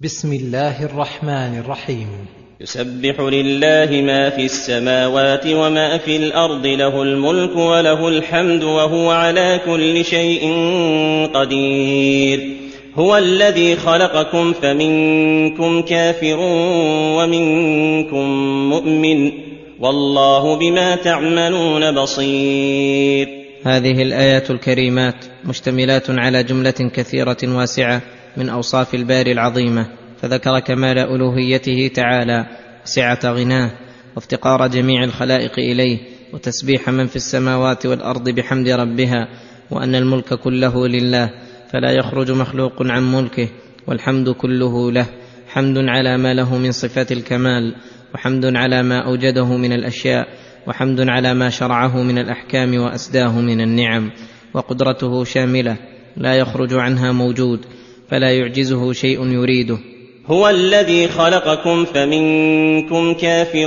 بسم الله الرحمن الرحيم. يسبح لله ما في السماوات وما في الأرض، له الملك وله الحمد وهو على كل شيء قدير. هو الذي خلقكم فمنكم كافر ومنكم مؤمن، والله بما تعملون بصير. هذه الآيات الكريمات مشتملات على جملة كثيرة واسعة من أوصاف الباري العظيمة، فذكر كمال ألوهيته تعالى وسعة غناه وافتقار جميع الخلائق إليه، وتسبيح من في السماوات والأرض بحمد ربها، وأن الملك كله لله فلا يخرج مخلوق عن ملكه، والحمد كله له، حمد على ما له من صفات الكمال، وحمد على ما أوجده من الأشياء، وحمد على ما شرعه من الأحكام وأسداه من النعم. وقدرته شاملة لا يخرج عنها موجود، فلا يعجزه شيء يريده. هو الذي خلقكم فمنكم كافر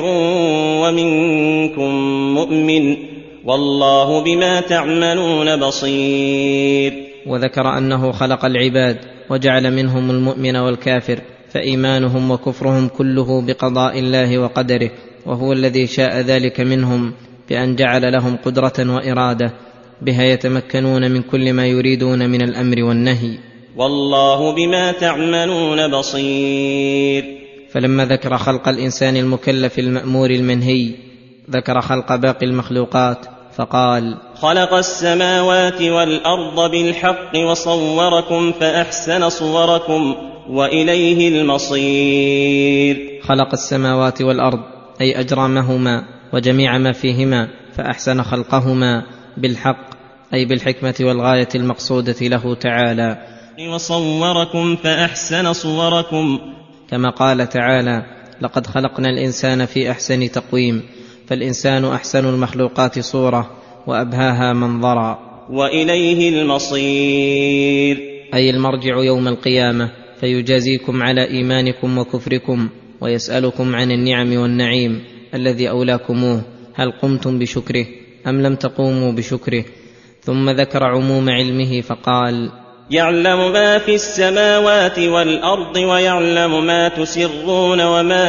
ومنكم مؤمن، والله بما تعملون بصير. وذكر أنه خلق العباد وجعل منهم المؤمن والكافر، فإيمانهم وكفرهم كله بقضاء الله وقدره، وهو الذي شاء ذلك منهم بأن جعل لهم قدرة وإرادة بها يتمكنون من كل ما يريدون من الأمر والنهي. والله بما تعملون بصير. فلما ذكر خلق الإنسان المكلف المأمور المنهي، ذكر خلق باقي المخلوقات فقال: خلق السماوات والأرض بالحق وصوركم فأحسن صوركم وإليه المصير. خلق السماوات والأرض أي أجرامهما وجميع ما فيهما، فأحسن خلقهما بالحق أي بالحكمة والغاية المقصودة له تعالى. وصوركم فأحسن صوركم، كما قال تعالى: لقد خلقنا الإنسان في أحسن تقويم، فالإنسان أحسن المخلوقات صورة وأبهاها منظرا. وإليه المصير أي المرجع يوم القيامة، فيجازيكم على إيمانكم وكفركم، ويسألكم عن النعم والنعيم الذي أولاكموه، هل قمتم بشكره أم لم تقوموا بشكره. ثم ذكر عموم علمه فقال: يعلم ما في السماوات والأرض ويعلم ما تسرون وما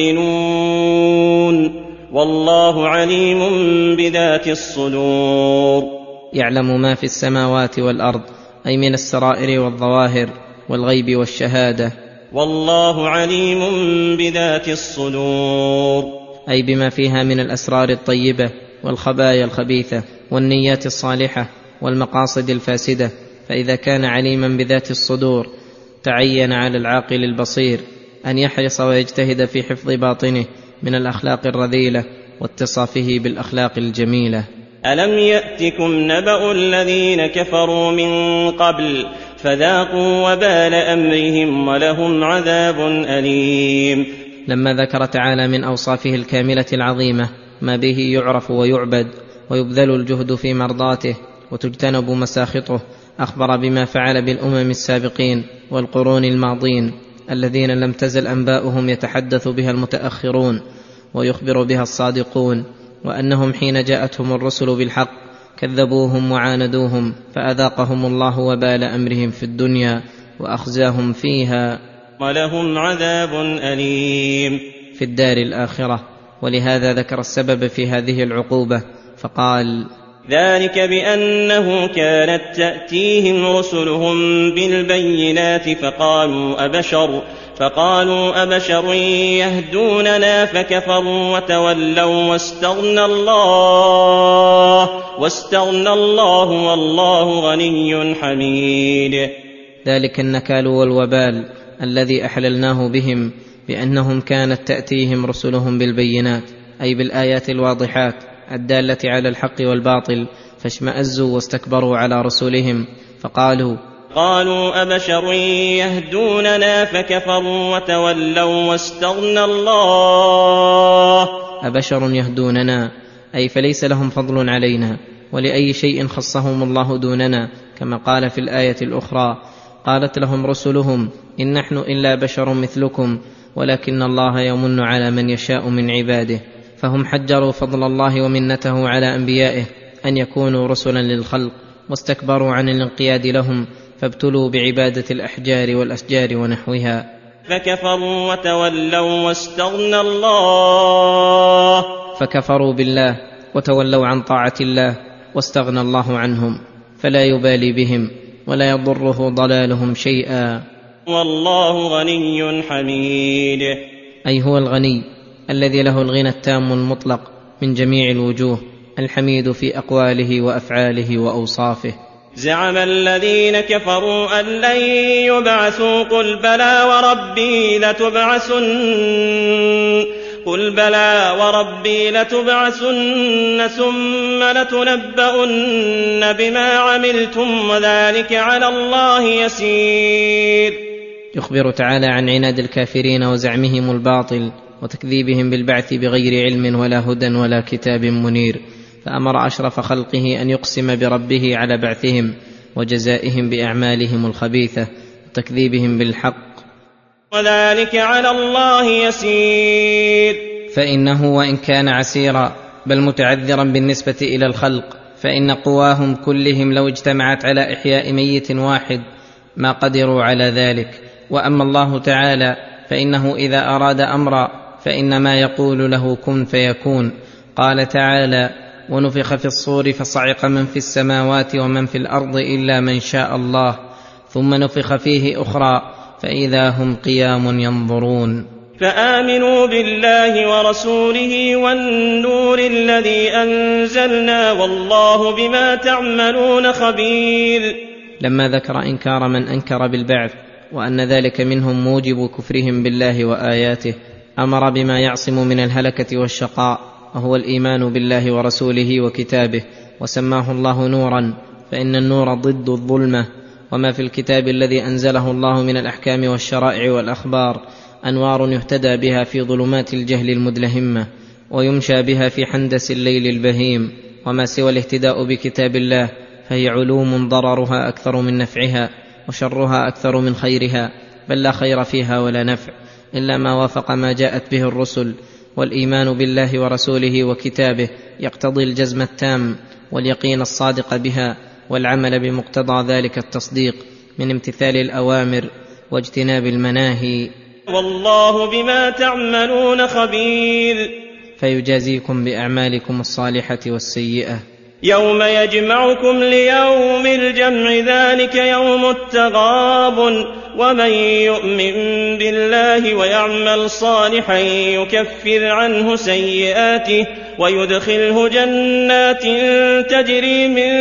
تعلنون، والله عليم بذات الصدور. يعلم ما في السماوات والأرض أي من السرائر والظواهر والغيب والشهادة، والله عليم بذات الصدور أي بما فيها من الأسرار الطيبة والخبايا الخبيثة والنيات الصالحة والمقاصد الفاسدة. فإذا كان عليما بذات الصدور، تعين على العاقل البصير أن يحرص ويجتهد في حفظ باطنه من الأخلاق الرذيلة واتصافه بالأخلاق الجميلة. ألم يأتكم نبأ الذين كفروا من قبل فذاقوا وبال أمرهم ولهم عذاب أليم. لما ذكر تعالى من أوصافه الكاملة العظيمة ما به يعرف ويعبد ويبذل الجهد في مرضاته وتجتنب مساخطه، أخبر بما فعل بالأمم السابقين والقرون الماضين الذين لم تزل أنباؤهم يتحدث بها المتأخرون ويخبر بها الصادقون، وأنهم حين جاءتهم الرسل بالحق كذبوهم وعاندوهم، فأذاقهم الله وبال أمرهم في الدنيا وأخزاهم فيها، ولهم عذاب أليم في الدار الآخرة. ولهذا ذكر السبب في هذه العقوبة فقال: ذلك بأنه كانت تأتيهم رسلهم بالبينات فقالوا أبشر يهدوننا فكفروا وتولوا واستغنى الله والله غني حميد. ذلك النكال والوبال الذي أحللناه بهم بأنهم كانت تأتيهم رسلهم بالبينات أي بالآيات الواضحات الدالة على الحق والباطل، فاشمأزوا واستكبروا على رسولهم فقالوا أبشر يهدوننا فكفروا وتولوا واستغنى الله. أبشر يهدوننا أي فليس لهم فضل علينا، ولأي شيء خصهم الله دوننا، كما قال في الآية الأخرى: قالت لهم رسلهم إن نحن إلا بشر مثلكم ولكن الله يمن على من يشاء من عباده. فهم حجروا فضل الله ومنته على أنبيائه أن يكونوا رسلا للخلق، واستكبروا عن الانقياد لهم، فابتلوا بعبادة الأحجار والأشجار ونحوها. فكفروا وتولوا واستغنى الله. فكفروا بالله وتولوا عن طاعة الله واستغنى الله عنهم، فلا يبالي بهم ولا يضره ضلالهم شيئا. والله غني حميد، أي هو الغني الذي له الغنى التام المطلق من جميع الوجوه، الحميد في أقواله وأفعاله وأوصافه. زعم الذين كفروا أن لن يبعثوا قل بلى وربي لتبعثن ثم لتنبؤن بما عملتم وذلك على الله يسير. يخبر تعالى عن عناد الكافرين وزعمهم الباطل وتكذيبهم بالبعث بغير علم ولا هدى ولا كتاب منير، فأمر أشرف خلقه أن يقسم بربه على بعثهم وجزائهم بأعمالهم الخبيثة وتكذيبهم بالحق. وذلك على الله يسير، فإنه وإن كان عسيرا بل متعذرا بالنسبة إلى الخلق، فإن قواهم كلهم لو اجتمعت على إحياء ميت واحد ما قدروا على ذلك. وأما الله تعالى فإنه إذا أراد أمرا فإنما يقول له كن فيكون. قال تعالى: ونفخ في الصور فصعق من في السماوات ومن في الأرض إلا من شاء الله، ثم نفخ فيه أخرى فإذا هم قيام ينظرون. فآمنوا بالله ورسوله والنور الذي أنزلنا والله بما تعملون خبير. لما ذكر إنكار من أنكر بالبعث وأن ذلك منهم موجب كفرهم بالله وآياته، أمر بما يعصم من الهلكة والشقاء، وهو الإيمان بالله ورسوله وكتابه، وسماه الله نورا، فإن النور ضد الظلمة. وما في الكتاب الذي أنزله الله من الأحكام والشرائع والأخبار أنوار يهتدى بها في ظلمات الجهل المدلهمة، ويمشى بها في حندس الليل البهيم. وما سوى الاهتداء بكتاب الله فهي علوم ضررها أكثر من نفعها وشرها أكثر من خيرها، بل لا خير فيها ولا نفع إلا ما وافق ما جاءت به الرسل. والإيمان بالله ورسوله وكتابه يقتضي الجزم التام واليقين الصادق بها، والعمل بمقتضى ذلك التصديق من امتثال الأوامر واجتناب المناهي. والله بما تعملون خبير، فيجازيكم بأعمالكم الصالحة والسيئة. يوم يجمعكم ليوم الجمع ذلك يوم التغابن، ومن يؤمن بالله ويعمل صالحا يكفر عنه سيئاته ويدخله جنات تجري من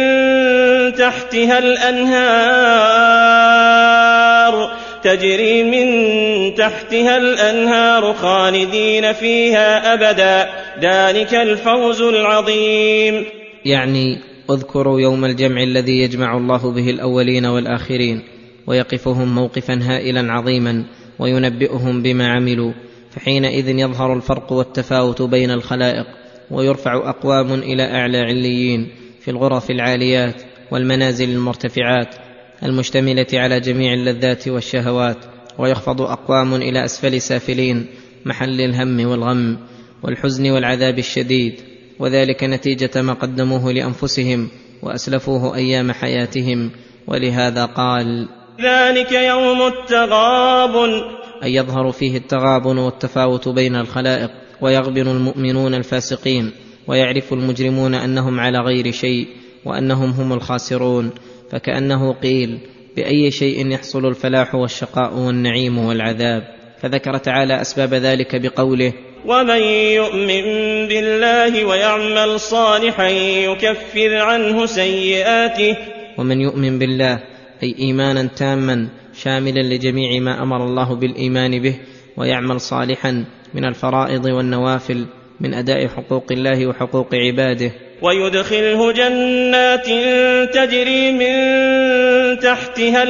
تحتها الأنهار خالدين فيها أبدا، ذلك الفوز العظيم. يعني اذكروا يوم الجمع الذي يجمع الله به الأولين والآخرين ويقفهم موقفا هائلا عظيما وينبئهم بما عملوا، فحينئذ يظهر الفرق والتفاوت بين الخلائق، ويرفع أقوام إلى أعلى عليين في الغرف العاليات والمنازل المرتفعات المشتملة على جميع اللذات والشهوات، ويخفض أقوام إلى أسفل سافلين محل الهم والغم والحزن والعذاب الشديد، وذلك نتيجة ما قدموه لأنفسهم وأسلفوه أيام حياتهم. ولهذا قال: ذلك يوم التغابن، أي يظهر فيه التغابن والتفاوت بين الخلائق، ويغبن المؤمنون الفاسقين، ويعرف المجرمون أنهم على غير شيء وأنهم هم الخاسرون. فكأنه قيل: بأي شيء يحصل الفلاح والشقاء والنعيم والعذاب؟ فذكر تعالى أسباب ذلك بقوله: ومن يؤمن بالله ويعمل صالحا يكفر عنه سيئاته. ومن يؤمن بالله أي إيمانا تاما شاملا لجميع ما أمر الله بالإيمان به، ويعمل صالحا من الفرائض والنوافل من أداء حقوق الله وحقوق عباده، ويدخله جنات تجري من تحتها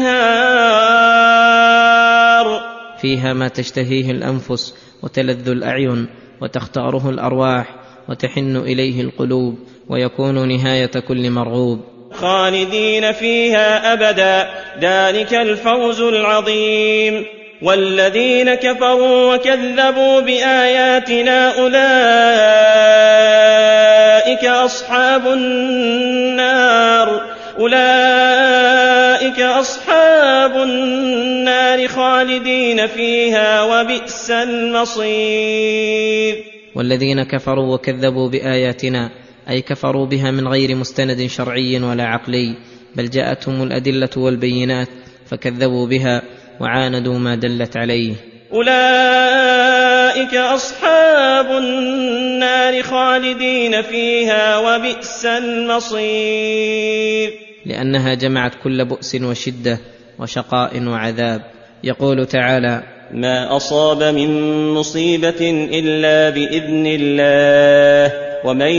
الأنهار فيها ما تشتهيه الأنفس وتلذ الأعين وتختاره الأرواح وتحن إليه القلوب، ويكون نهاية كل مرغوب، خالدين فيها أبدا، ذلك الفوز العظيم. والذين كفروا وكذبوا بآياتنا أولئك أصحاب النار، أولئك أصحاب النار خالدين فيها وبئس المصير. والذين كفروا وكذبوا بآياتنا أي كفروا بها من غير مستند شرعي ولا عقلي، بل جاءتهم الأدلة والبينات فكذبوا بها وعاندوا ما دلت عليه. أولئك أصحاب النار خالدين فيها وبئس المصير. لأنها جمعت كل بؤس وشدة وشقاء وعذاب. يقول تعالى: ما أصاب من مصيبة إلا بإذن الله ومن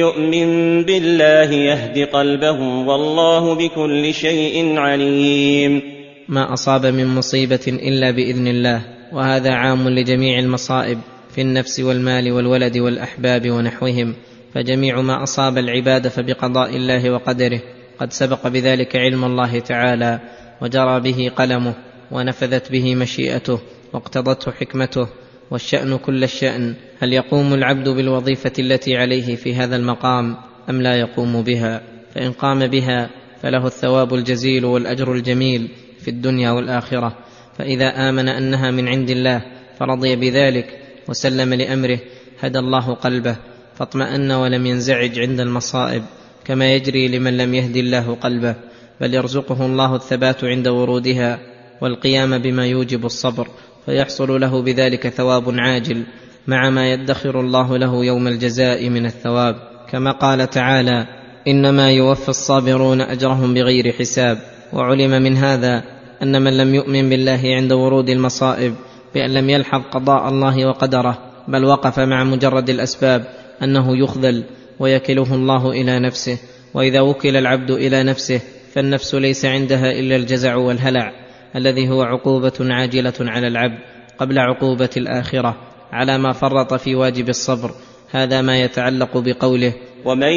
يؤمن بالله يهد قلبه والله بكل شيء عليم. ما أصاب من مصيبة إلا بإذن الله، وهذا عام لجميع المصائب في النفس والمال والولد والأحباب ونحوهم، فجميع ما أصاب العباد فبقضاء الله وقدره، قد سبق بذلك علم الله تعالى وجرى به قلمه ونفذت به مشيئته واقتضته حكمته، والشأن كل الشأن. هل يقوم العبد بالوظيفة التي عليه في هذا المقام أم لا يقوم بها؟ فإن قام بها فله الثواب الجزيل والأجر الجميل في الدنيا والآخرة، فإذا آمن أنها من عند الله فرضي بذلك وسلم لأمره هدى الله قلبه فاطمأن ولم ينزعج عند المصائب، كما يجري لمن لم يهدي الله قلبه، بل يرزقه الله الثبات عند ورودها والقيام بما يوجب الصبر، فيحصل له بذلك ثواب عاجل مع ما يدخر الله له يوم الجزاء من الثواب، كما قال تعالى: إنما يوفى الصابرون أجرهم بغير حساب. وعلم من هذا أن من لم يؤمن بالله عند ورود المصائب بأن لم يلحظ قضاء الله وقدره، بل وقف مع مجرد الأسباب، أنه يخذل ويكله الله إلى نفسه. وإذا وكل العبد إلى نفسه فالنفس ليس عندها إلا الجزع والهلع، الذي هو عقوبة عاجلة على العبد قبل عقوبة الآخرة على ما فرط في واجب الصبر. هذا ما يتعلق بقوله: ومن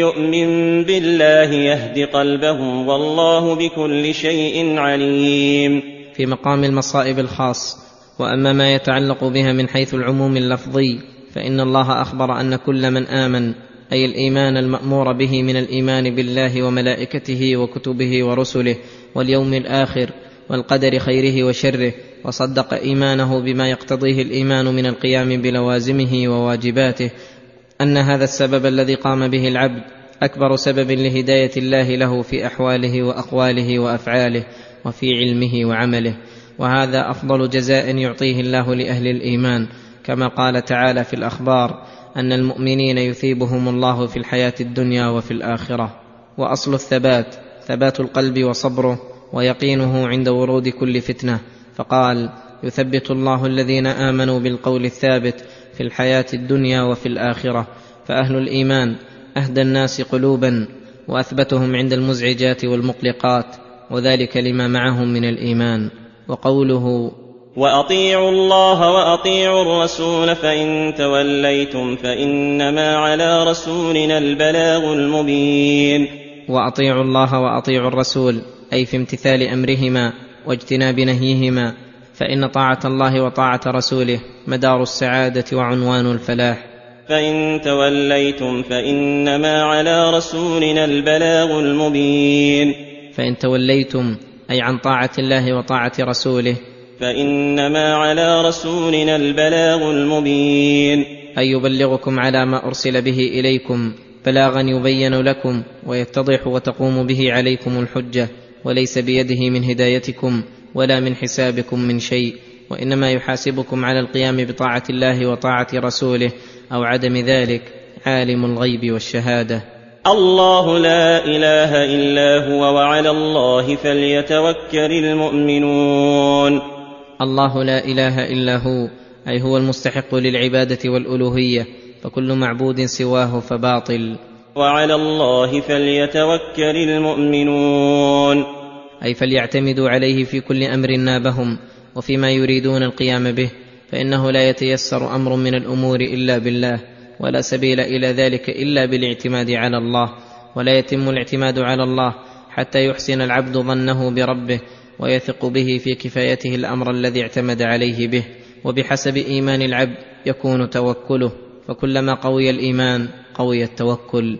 يؤمن بالله يهد قلبه والله بكل شيء عليم، في مقام المصائب الخاص. وأما ما يتعلق بها من حيث العموم اللفظي فإن الله أخبر أن كل من آمن، أي الإيمان المأمور به من الإيمان بالله وملائكته وكتبه ورسله واليوم الآخر والقدر خيره وشره، وصدق إيمانه بما يقتضيه الإيمان من القيام بلوازمه وواجباته، أن هذا السبب الذي قام به العبد أكبر سبب لهداية الله له في أحواله وأقواله وأفعاله وفي علمه وعمله، وهذا أفضل جزاء يعطيه الله لأهل الإيمان، كما قال تعالى في الأخبار أن المؤمنين يثيبهم الله في الحياة الدنيا وفي الآخرة. وأصل الثبات ثبات القلب وصبره ويقينه عند ورود كل فتنة، فقال: يثبت الله الذين آمنوا بالقول الثابت في الحياة الدنيا وفي الآخرة. فأهل الإيمان أهدى الناس قلوبا وأثبتهم عند المزعجات والمقلقات، وذلك لما معهم من الإيمان. وقوله: وأطيعوا الله وأطيعوا الرسول فإن توليتم فإنما على رسولنا البلاغ المبين. وأطيعوا الله وأطيعوا الرسول أي في امتثال أمرهما واجتناب نهيهما، فإن طاعة الله وطاعة رسوله مدار السعادة وعنوان الفلاح. فإن توليتم فإنما على رسولنا البلاغ المبين. فإن توليتم أي عن طاعة الله وطاعة رسوله، فإنما على رسولنا البلاغ المبين، أي يبلغكم على ما أرسل به إليكم بلاغا يبين لكم ويتضح وتقوم به عليكم الحجة، وليس بيده من هدايتكم ولا من حسابكم من شيء، وإنما يحاسبكم على القيام بطاعة الله وطاعة رسوله أو عدم ذلك، عالم الغيب والشهادة. الله لا إله إلا هو وعلى الله فليتوكل المؤمنون. الله لا إله إلا هو أي هو المستحق للعبادة والألوهية، فكل معبود سواه فباطل. وعلى الله فليتوكل المؤمنون أي فليعتمدوا عليه في كل أمر نابهم وفيما يريدون القيام به، فإنه لا يتيسر أمر من الأمور إلا بالله، ولا سبيل إلى ذلك إلا بالاعتماد على الله، ولا يتم الاعتماد على الله حتى يحسن العبد ظنه بربه ويثق به في كفايته الأمر الذي اعتمد عليه به، وبحسب إيمان العبد يكون توكله، فكلما قوي الإيمان قوي التوكل.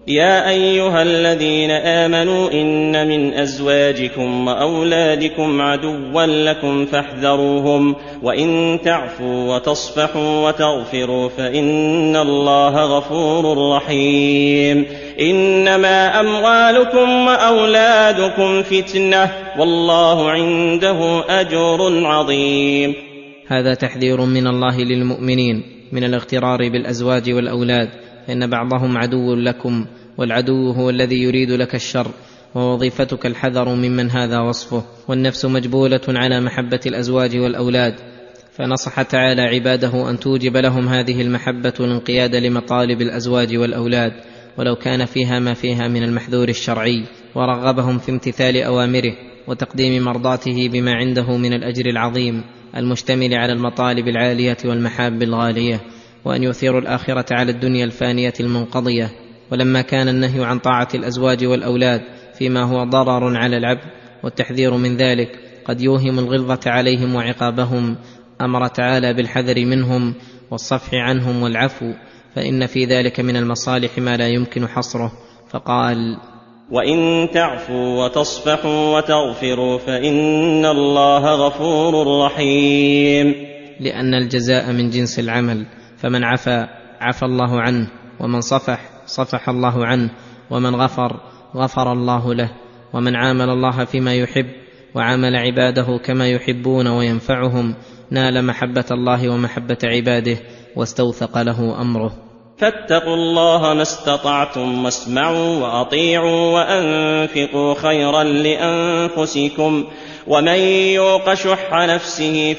يا أيها الذين آمنوا إن من أزواجكم وأولادكم عدوا لكم فاحذروهم وإن تعفوا وتصفحوا وتغفروا فإن الله غفور رحيم. إنما أموالكم وأولادكم فتنة والله عنده أجر عظيم. هذا تحذير من الله للمؤمنين من الاغترار بالأزواج والأولاد، فإن بعضهم عدو لكم، والعدو هو الذي يريد لك الشر، ووظيفتك الحذر ممن هذا وصفه. والنفس مجبولة على محبة الأزواج والأولاد، فنصح تعالى عباده أن توجب لهم هذه المحبة والانقياد لمطالب الأزواج والأولاد ولو كان فيها ما فيها من المحذور الشرعي، ورغبهم في امتثال أوامره وتقديم مرضاته بما عنده من الأجر العظيم المشتمل على المطالب العالية والمحاب الغالية، وأن يؤثروا الآخرة على الدنيا الفانية المنقضية. ولما كان النهي عن طاعة الأزواج والأولاد فيما هو ضرر على العبد والتحذير من ذلك قد يوهم الغلظة عليهم وعقابهم، أمر تعالى بالحذر منهم والصفح عنهم والعفو، فإن في ذلك من المصالح ما لا يمكن حصره، فقال: وإن تعفوا وتصفحوا وتغفروا فإن الله غفور رحيم. لأن الجزاء من جنس العمل، فمن عفا عفى الله عنه، ومن صفح صفح الله عنه، ومن غفر غفر الله له، ومن عامل الله فيما يحب وعامل عباده كما يحبون وينفعهم نال محبة الله ومحبة عباده واستوثق له أمره. فاتقوا الله ما استطعتم واسمعوا وأطيعوا وأنفقوا خيرا لأنفسكم ومن يوق شح نفسه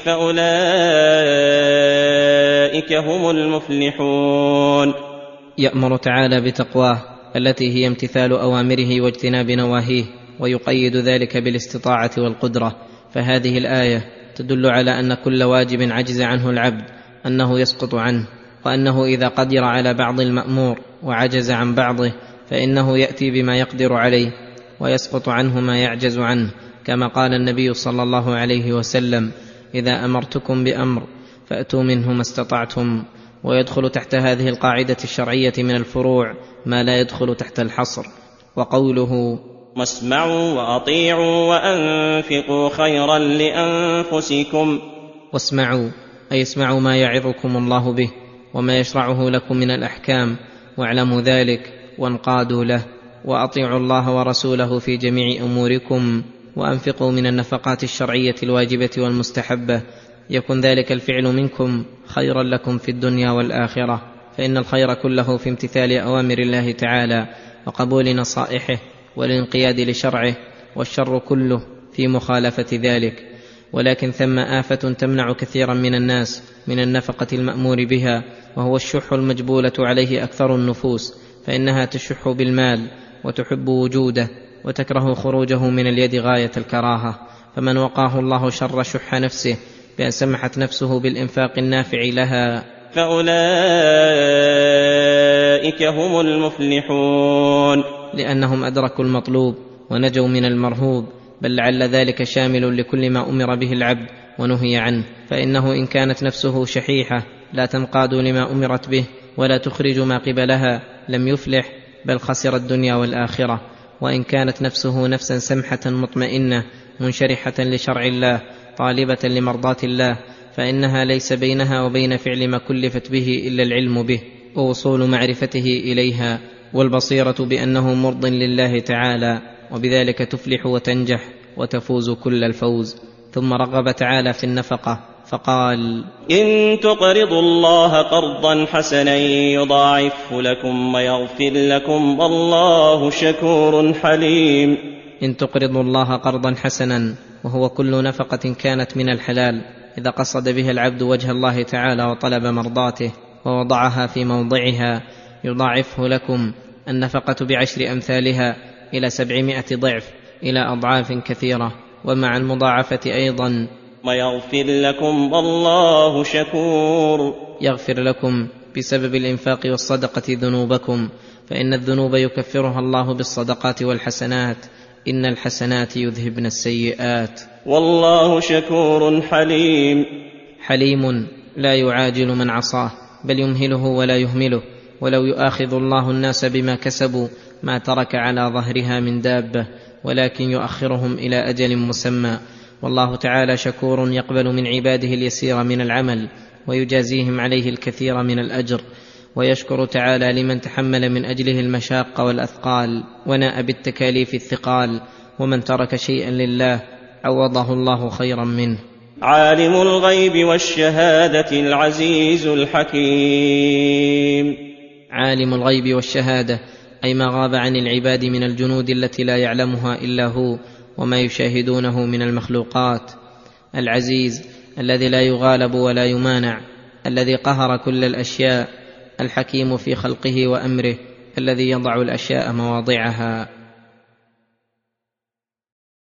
فأولئك هم المفلحون. يأمر تعالى بتقواه التي هي امتثال أوامره واجتناب نواهيه، ويقيد ذلك بالاستطاعة والقدرة. فهذه الآية تدل على أن كل واجب عجز عنه العبد أنه يسقط عنه، وأنه إذا قدر على بعض المأمور وعجز عن بعضه فإنه يأتي بما يقدر عليه ويسقط عنه ما يعجز عنه، كما قال النبي صلى الله عليه وسلم: إذا أمرتكم بأمر فأتوا منه ما استطعتم. ويدخل تحت هذه القاعدة الشرعية من الفروع ما لا يدخل تحت الحصر. وقوله: واسمعوا وأطيعوا وأنفقوا خيرا لأنفسكم. واسمعوا أي اسمعوا ما يعظكم الله به وما يشرعه لكم من الأحكام، واعلموا ذلك وانقادوا له. وأطيعوا الله ورسوله في جميع أموركم، وأنفقوا من النفقات الشرعية الواجبة والمستحبة، يكن ذلك الفعل منكم خيرا لكم في الدنيا والآخرة، فإن الخير كله في امتثال أوامر الله تعالى وقبول نصائحه والانقياد لشرعه، والشر كله في مخالفة ذلك. ولكن ثم آفة تمنع كثيرا من الناس من النفقة المأمور بها، وهو الشح المجبولة عليه أكثر النفوس، فإنها تشح بالمال وتحب وجوده وتكره خروجه من اليد غاية الكراهة. فمن وقاه الله شر شح نفسه بأن سمحت نفسه بالإنفاق النافع لها فأولئك هم المفلحون، لأنهم أدركوا المطلوب ونجوا من المرهوب. بل لعل ذلك شامل لكل ما أمر به العبد ونهي عنه، فإنه إن كانت نفسه شحيحة لا تنقاد لما أمرت به ولا تخرج ما قبلها لم يفلح، بل خسر الدنيا والآخرة. وإن كانت نفسه نفسا سمحة مطمئنة منشرحة لشرع الله طالبة لمرضاة الله، فإنها ليس بينها وبين فعل ما كلفت به إلا العلم به ووصول معرفته إليها والبصيرة بأنه مرض لله تعالى، وبذلك تفلح وتنجح وتفوز كل الفوز. ثم رغب تعالى في النفقة فقال: إن تقرضوا الله قرضا حسنا يضاعفه لكم ويغفر لكم والله شكور حليم. إن تقرضوا الله قرضا حسنا، وهو كل نفقة كانت من الحلال إذا قصد بها العبد وجه الله تعالى وطلب مرضاته ووضعها في موضعها، يضاعفه لكم، النفقة ب10 أمثالها إلى 700 ضعف إلى أضعاف كثيرة. ومع المضاعفة أيضا ويغفر لكم والله شكور، يغفر لكم بسبب الإنفاق والصدقة ذنوبكم، فإن الذنوب يكفرها الله بالصدقات والحسنات، إن الحسنات يذهبن السيئات، والله شكور حليم. حليم لا يعاجل من عصاه بل يمهله ولا يهمله، ولو يؤاخذ الله الناس بما كسبوا ما ترك على ظهرها من دابه، ولكن يؤخرهم الى اجل مسمى. والله تعالى شكور يقبل من عباده اليسير من العمل ويجازيهم عليه الكثير من الاجر، ويشكر تعالى لمن تحمل من اجله المشاق والاثقال وناء بالتكاليف الثقال، ومن ترك شيئا لله عوضه الله خيرا منه. عالم الغيب والشهادة العزيز الحكيم. عالم الغيب والشهادة أي ما غاب عن العباد من الجنود التي لا يعلمها إلا هو وما يشاهدونه من المخلوقات. العزيز الذي لا يغالب ولا يمانع، الذي قهر كل الأشياء. الحكيم في خلقه وأمره، الذي يضع الأشياء مواضعها.